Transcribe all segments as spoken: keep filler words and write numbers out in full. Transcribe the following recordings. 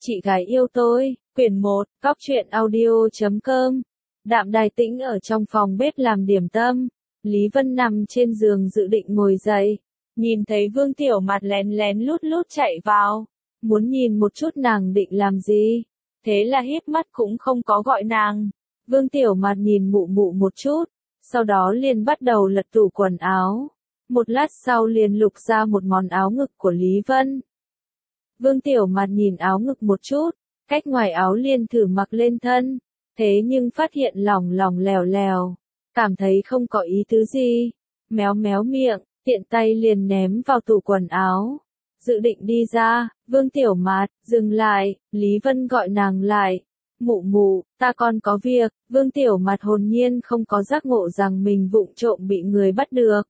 Chị gái yêu tôi, quyển một, cóc truyện audio chấm com. Đạm Đài Tĩnh ở trong phòng bếp làm điểm tâm. Lý Vân nằm trên giường dự định ngồi dậy. Nhìn thấy Vương Tiểu Mạt lén lén lút lút chạy vào. Muốn nhìn một chút nàng định làm gì. Thế là híp mắt cũng không có gọi nàng. Vương Tiểu Mạt nhìn mụ mụ một chút. Sau đó liền bắt đầu lật tủ quần áo. Một lát sau liền lục ra một món áo ngực của Lý Vân. Vương Tiểu Mạt nhìn áo ngực một chút, cách ngoài áo liền thử mặc lên thân, thế nhưng phát hiện lỏng lỏng lèo lèo, cảm thấy không có ý tứ gì, méo méo miệng, tiện tay liền ném vào tủ quần áo. Dự định đi ra, Vương Tiểu Mạt, dừng lại, Lý Vân gọi nàng lại. Mụ mụ, ta còn có việc. Vương Tiểu Mạt hồn nhiên không có giác ngộ rằng mình vụng trộm bị người bắt được.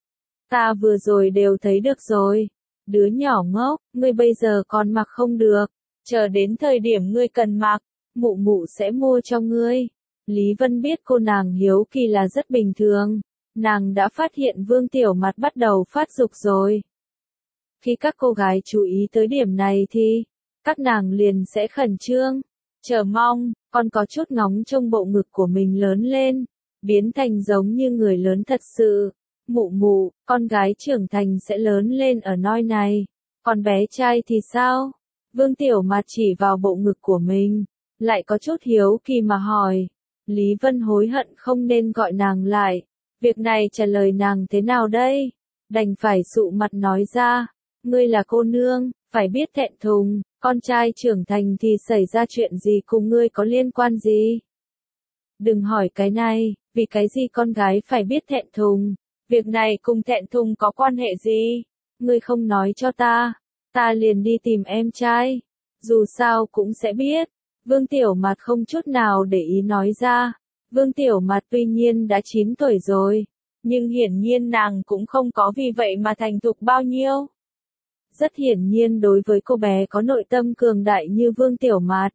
Ta vừa rồi đều thấy được rồi. Đứa nhỏ ngốc, ngươi bây giờ còn mặc không được, chờ đến thời điểm ngươi cần mặc, mụ mụ sẽ mua cho ngươi. Lý Vân biết cô nàng hiếu kỳ là rất bình thường, nàng đã phát hiện Vương Tiểu Mạt bắt đầu phát dục rồi. Khi các cô gái chú ý tới điểm này thì, các nàng liền sẽ khẩn trương, chờ mong, còn có chút ngóng trông bộ ngực của mình lớn lên, biến thành giống như người lớn thật sự. Mụ mụ, con gái trưởng thành sẽ lớn lên ở nơi này, còn bé trai thì sao? Vương Tiểu Mạt chỉ vào bộ ngực của mình, lại có chút hiếu kỳ mà hỏi. Lý Vân hối hận không nên gọi nàng lại, việc này trả lời nàng thế nào đây? Đành phải sụ mặt nói ra, ngươi là cô nương, phải biết thẹn thùng, con trai trưởng thành thì xảy ra chuyện gì cùng ngươi có liên quan gì? Đừng hỏi cái này, vì cái gì con gái phải biết thẹn thùng? Việc này cùng thẹn thùng có quan hệ gì? Ngươi không nói cho ta, ta liền đi tìm em trai. Dù sao cũng sẽ biết. Vương Tiểu Mạt không chút nào để ý nói ra. Vương Tiểu Mạt tuy nhiên đã chín tuổi rồi, nhưng hiển nhiên nàng cũng không có vì vậy mà thành thục bao nhiêu. Rất hiển nhiên đối với cô bé có nội tâm cường đại như Vương Tiểu Mạt,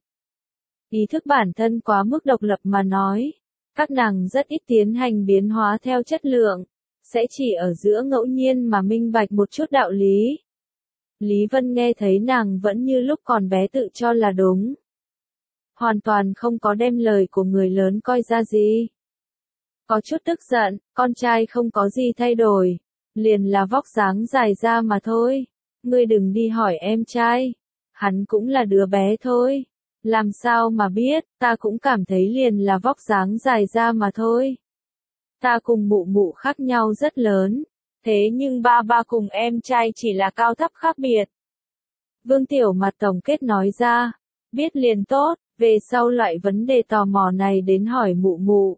ý thức bản thân quá mức độc lập mà nói, các nàng rất ít tiến hành biến hóa theo chất lượng. Sẽ chỉ ở giữa ngẫu nhiên mà minh bạch một chút đạo lý. Lý Vân nghe thấy nàng vẫn như lúc còn bé tự cho là đúng. Hoàn toàn không có đem lời của người lớn coi ra gì. Có chút tức giận, con trai không có gì thay đổi. Liền là vóc dáng dài ra mà thôi. Ngươi đừng đi hỏi em trai. Hắn cũng là đứa bé thôi. Làm sao mà biết, ta cũng cảm thấy liền là vóc dáng dài ra mà thôi. Ta cùng mụ mụ khác nhau rất lớn, thế nhưng ba ba cùng em trai chỉ là cao thấp khác biệt. Vương Tiểu Mạt tổng kết nói ra, biết liền tốt, về sau loại vấn đề tò mò này đến hỏi mụ mụ.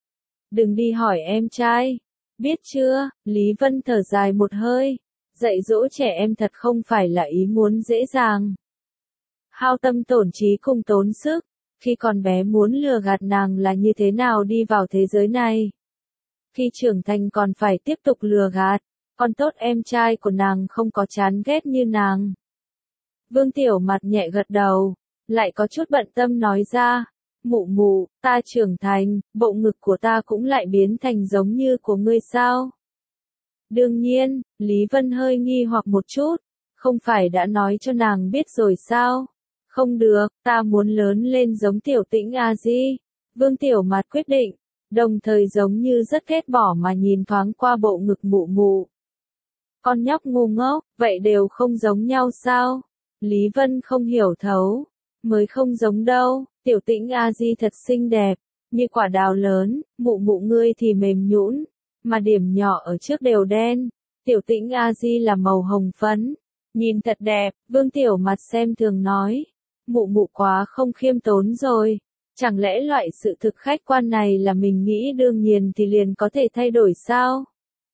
Đừng đi hỏi em trai, biết chưa? Lý Vân thở dài một hơi, dạy dỗ trẻ em thật không phải là ý muốn dễ dàng. Hao tâm tổn trí cùng tốn sức, khi còn bé muốn lừa gạt nàng là như thế nào đi vào thế giới này. Khi trưởng thành còn phải tiếp tục lừa gạt, còn tốt em trai của nàng không có chán ghét như nàng. Vương Tiểu Mạt nhẹ gật đầu, lại có chút bận tâm nói ra, mụ mụ, ta trưởng thành, bộ ngực của ta cũng lại biến thành giống như của ngươi sao? Đương nhiên, Lý Vân hơi nghi hoặc một chút, không phải đã nói cho nàng biết rồi sao? Không được, ta muốn lớn lên giống Tiểu Tĩnh a di. Vương Tiểu Mạt quyết định. Đồng thời giống như rất ghét bỏ mà nhìn thoáng qua bộ ngực mụ mụ. Con nhóc ngu ngốc, vậy đều không giống nhau sao? Lý Vân không hiểu thấu. Mới không giống đâu, Tiểu Tĩnh a di thật xinh đẹp, như quả đào lớn, mụ mụ ngươi thì mềm nhũn, mà điểm nhỏ ở trước đều đen. Tiểu Tĩnh a di là màu hồng phấn, nhìn thật đẹp. Vương Tiểu Mạt xem thường nói. Mụ mụ quá không khiêm tốn rồi. Chẳng lẽ loại sự thực khách quan này là mình nghĩ đương nhiên thì liền có thể thay đổi sao?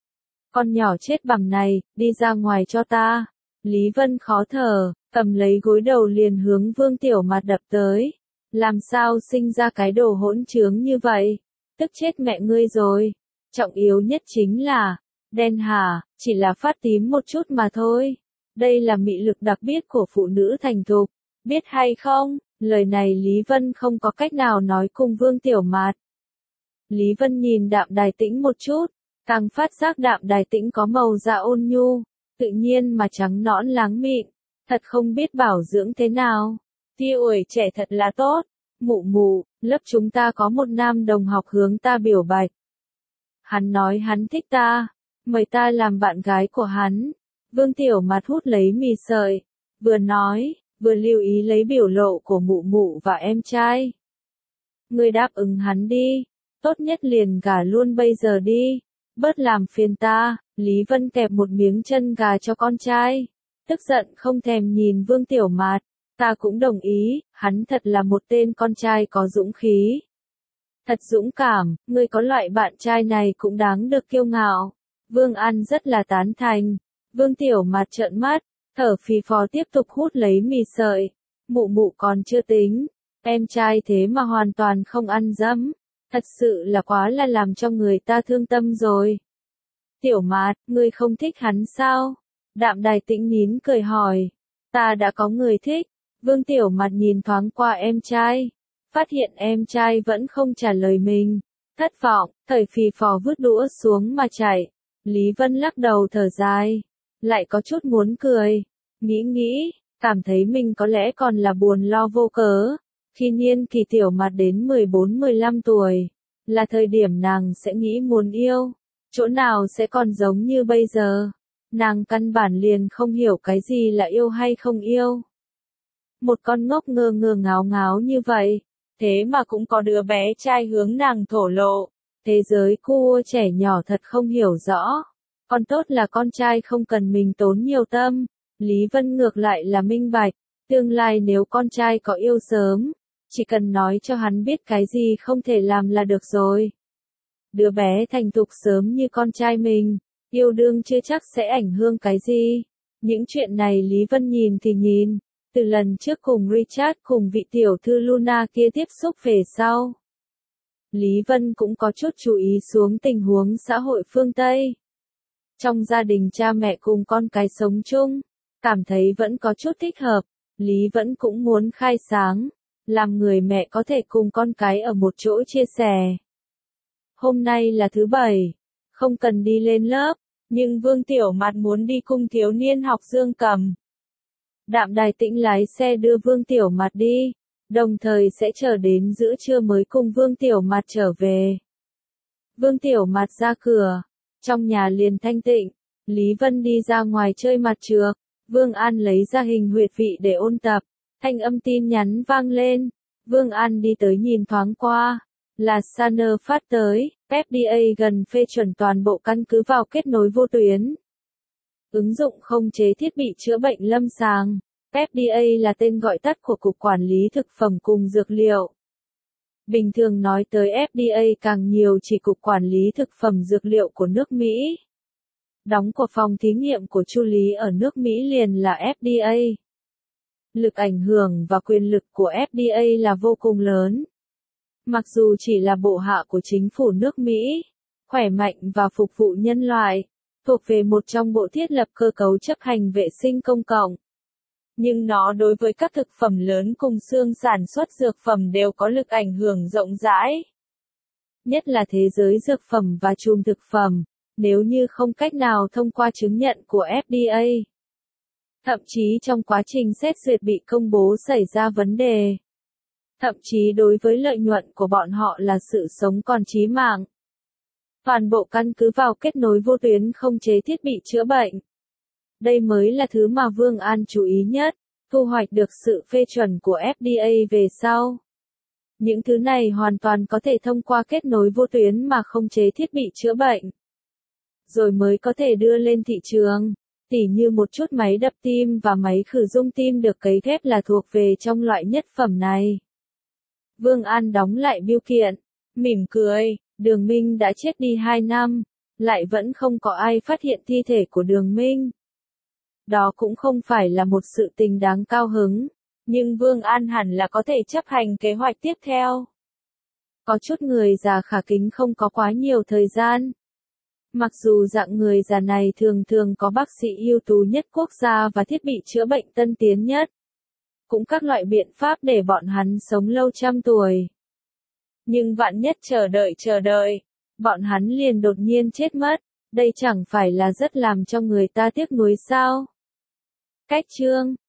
Con nhỏ chết bằm này, đi ra ngoài cho ta. Lý Vân khó thở, cầm lấy gối đầu liền hướng Vương Tiểu Mạt đập tới. Làm sao sinh ra cái đồ hỗn trướng như vậy? Tức chết mẹ ngươi rồi. Trọng yếu nhất chính là, đen hả, chỉ là phát tím một chút mà thôi. Đây là mị lực đặc biệt của phụ nữ thành thục. Biết hay không? Lời này Lý Vân không có cách nào nói cùng Vương Tiểu Mạt. Lý Vân nhìn Đạm Đài Tĩnh một chút, càng phát giác Đạm Đài Tĩnh có màu da ôn nhu, tự nhiên mà trắng nõn láng mịn, thật không biết bảo dưỡng thế nào. Tia ủi trẻ thật là tốt. Mụ mụ, lớp chúng ta có một nam đồng học hướng ta biểu bạch. Hắn nói hắn thích ta, mời ta làm bạn gái của hắn. Vương Tiểu Mạt hút lấy mì sợi, vừa nói, vừa lưu ý lấy biểu lộ của mụ mụ và em trai. Ngươi đáp ứng hắn đi, tốt nhất liền gả luôn bây giờ đi, bớt làm phiền ta. Lý Vân kẹp một miếng chân gà cho con trai, tức giận không thèm nhìn Vương Tiểu Mạt. Ta cũng đồng ý, hắn thật là một tên con trai có dũng khí. Thật dũng cảm, ngươi có loại bạn trai này cũng đáng được kiêu ngạo. Vương An rất là tán thành. Vương Tiểu Mạt trợn mắt, thở phì phò tiếp tục hút lấy mì sợi. Mụ mụ còn chưa tính, em trai thế mà hoàn toàn không ăn dấm. Thật sự là quá là làm cho người ta thương tâm rồi. Tiểu Mạt, ngươi không thích hắn sao? Đạm Đài Tĩnh nhín cười hỏi. Ta đã có người thích. Vương Tiểu Mạt nhìn thoáng qua em trai, phát hiện em trai vẫn không trả lời mình. Thất vọng, thở phì phò vứt đũa xuống mà chạy. Lý Vân lắc đầu thở dài, lại có chút muốn cười. Nghĩ nghĩ, cảm thấy mình có lẽ còn là buồn lo vô cớ. Khi niên kỳ Tiểu Mạt đến mười bốn mười lăm tuổi, là thời điểm nàng sẽ nghĩ muốn yêu. Chỗ nào sẽ còn giống như bây giờ. Nàng căn bản liền không hiểu cái gì là yêu hay không yêu. Một con ngốc ngơ ngơ ngáo ngáo như vậy, thế mà cũng có đứa bé trai hướng nàng thổ lộ. Thế giới cua trẻ nhỏ thật không hiểu rõ. Còn tốt là con trai không cần mình tốn nhiều tâm. Lý Vân ngược lại là minh bạch, tương lai nếu con trai có yêu sớm, chỉ cần nói cho hắn biết cái gì không thể làm là được rồi. Đứa bé thành thục sớm như con trai mình, yêu đương chưa chắc sẽ ảnh hưởng cái gì. Những chuyện này Lý Vân nhìn thì nhìn. Từ lần trước cùng Richard cùng vị tiểu thư Luna kia tiếp xúc về sau, Lý Vân cũng có chút chú ý xuống tình huống xã hội phương Tây. Trong gia đình cha mẹ cùng con cái sống chung, cảm thấy vẫn có chút thích hợp, Lý Vân cũng muốn khai sáng, làm người mẹ có thể cùng con cái ở một chỗ chia sẻ. Hôm nay là thứ bảy, không cần đi lên lớp, nhưng Vương Tiểu Mạt muốn đi cung thiếu niên học dương cầm. Đạm Đài Tĩnh lái xe đưa Vương Tiểu Mạt đi, đồng thời sẽ chờ đến giữa trưa mới cùng Vương Tiểu Mạt trở về. Vương Tiểu Mạt ra cửa, trong nhà liền thanh tịnh, Lý Vân đi ra ngoài chơi mặt trược, Vương An lấy ra hình huyệt vị để ôn tập, thanh âm tin nhắn vang lên, Vương An đi tới nhìn thoáng qua, là Sanner phát tới, ép đê a gần phê chuẩn toàn bộ căn cứ vào kết nối vô tuyến. Ứng dụng không chế thiết bị chữa bệnh lâm sàng. ép đê a là tên gọi tắt của Cục Quản lý Thực phẩm cùng Dược liệu. Bình thường nói tới ép đê a càng nhiều chỉ Cục Quản lý Thực phẩm Dược liệu của nước Mỹ. Đóng của phòng thí nghiệm của Chu Lý ở nước Mỹ liền là ép đê a. Lực ảnh hưởng và quyền lực của ép đê a là vô cùng lớn. Mặc dù chỉ là bộ hạ của chính phủ nước Mỹ, khỏe mạnh và phục vụ nhân loại, thuộc về một trong bộ thiết lập cơ cấu chấp hành vệ sinh công cộng. Nhưng nó đối với các thực phẩm lớn cùng xương sản xuất dược phẩm đều có lực ảnh hưởng rộng rãi. Nhất là thế giới dược phẩm và chùm thực phẩm, nếu như không cách nào thông qua chứng nhận của ép đê a. Thậm chí trong quá trình xét duyệt bị công bố xảy ra vấn đề. Thậm chí đối với lợi nhuận của bọn họ là sự sống còn chí mạng. Toàn bộ căn cứ vào kết nối vô tuyến không chế thiết bị chữa bệnh. Đây mới là thứ mà Vương An chú ý nhất, thu hoạch được sự phê chuẩn của ép đê a về sau. Những thứ này hoàn toàn có thể thông qua kết nối vô tuyến mà không chế thiết bị chữa bệnh. Rồi mới có thể đưa lên thị trường, tỉ như một chút máy đập tim và máy khử dung tim được cấy ghép là thuộc về trong loại nhất phẩm này. Vương An đóng lại bưu kiện, mỉm cười, Đường Minh đã chết đi hai năm, lại vẫn không có ai phát hiện thi thể của Đường Minh. Đó cũng không phải là một sự tình đáng cao hứng, nhưng Vương An hẳn là có thể chấp hành kế hoạch tiếp theo. Có chút người già khả kính không có quá nhiều thời gian. Mặc dù dạng người già này thường thường có bác sĩ ưu tú nhất quốc gia và thiết bị chữa bệnh tân tiến nhất. Cũng các loại biện pháp để bọn hắn sống lâu trăm tuổi. Nhưng vạn nhất chờ đợi chờ đợi, bọn hắn liền đột nhiên chết mất, đây chẳng phải là rất làm cho người ta tiếc nuối sao? Cách chương